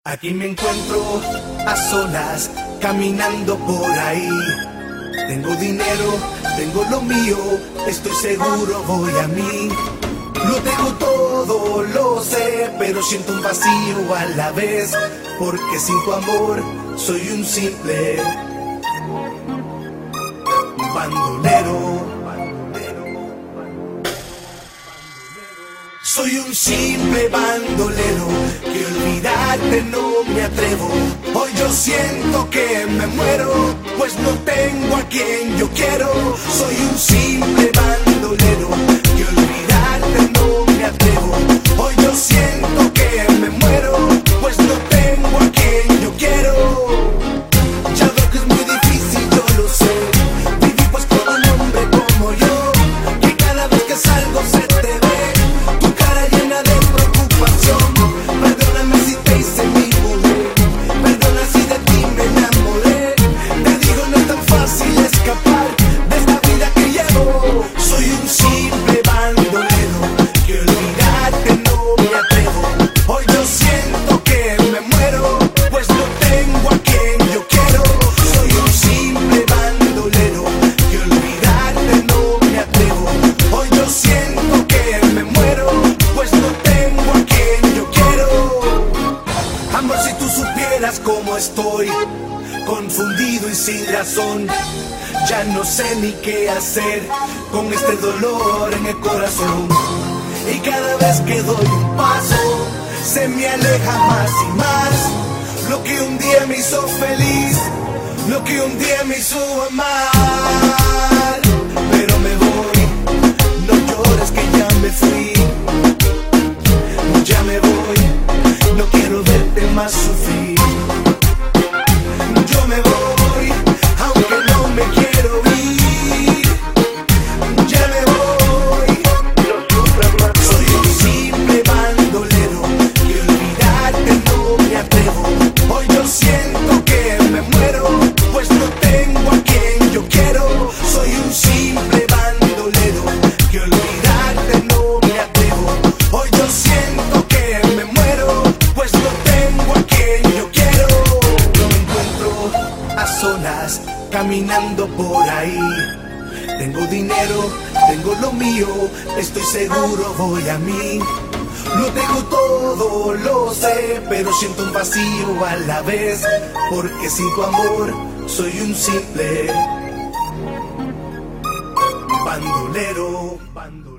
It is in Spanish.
Aquí me encuentro a solas, caminando por ahí. Tengo dinero, tengo lo mío, estoy seguro voy a mí. Lo tengo todo, lo sé, pero siento un vacío a la vez, porque sin tu amor soy un simple bandolero. Soy un simple bandolero, que olvidarte no me atrevo. Hoy yo siento que me muero, pues no tengo a quien yo quiero. Soy un simple bandolero, que olvidarte no me atrevo. Hoy yo siento que me muero, pues no tengo a quien yo quiero. Ya veo que es muy difícil, yo lo sé, vivir pues con un hombre como yo, que cada vez que salgo se te ve llena de preocupación. Perdóname si te hice mi mujer, perdona si de ti me enamoré. Te digo, no es tan fácil escapar de esta vida que llevo. Soy un simple bandolero, que olvidarte no me atrevo. Hoy yo siento que me muero, pues no tengo a quien yo quiero. Soy un simple bandolero, que olvidarte no me atrevo. Hoy yo siento que me muero, pues no tengo a quien yo quiero. Amor, si tú supieras cómo estoy, confundido y sin razón, ya no sé ni qué hacer con este dolor en el corazón. Y cada vez que doy un paso, se me aleja más y más lo que un día me hizo feliz, lo que un día me hizo amar. Pero me voy, no llores que ya me fui. Ya me voy, no quiero verte más sufrir. Yo me voy, aunque no me quiero ir. Ya me voy, no sufras más. Soy un simple bandolero, que olvidarte no me atrevo. Hoy yo siento que me muero, pues no tengo a quien yo quiero. Soy un simple bandolero, que olvidarte no me atrevo. Hoy yo siento que me muero, pues no tengo a quien yo quiero. Yo me encuentro a solas, caminando por ahí. Tengo dinero, tengo lo mío, estoy seguro voy a mí. Lo tengo todo, lo sé, pero siento un vacío a la vez, porque sin tu amor soy un simple bandolero.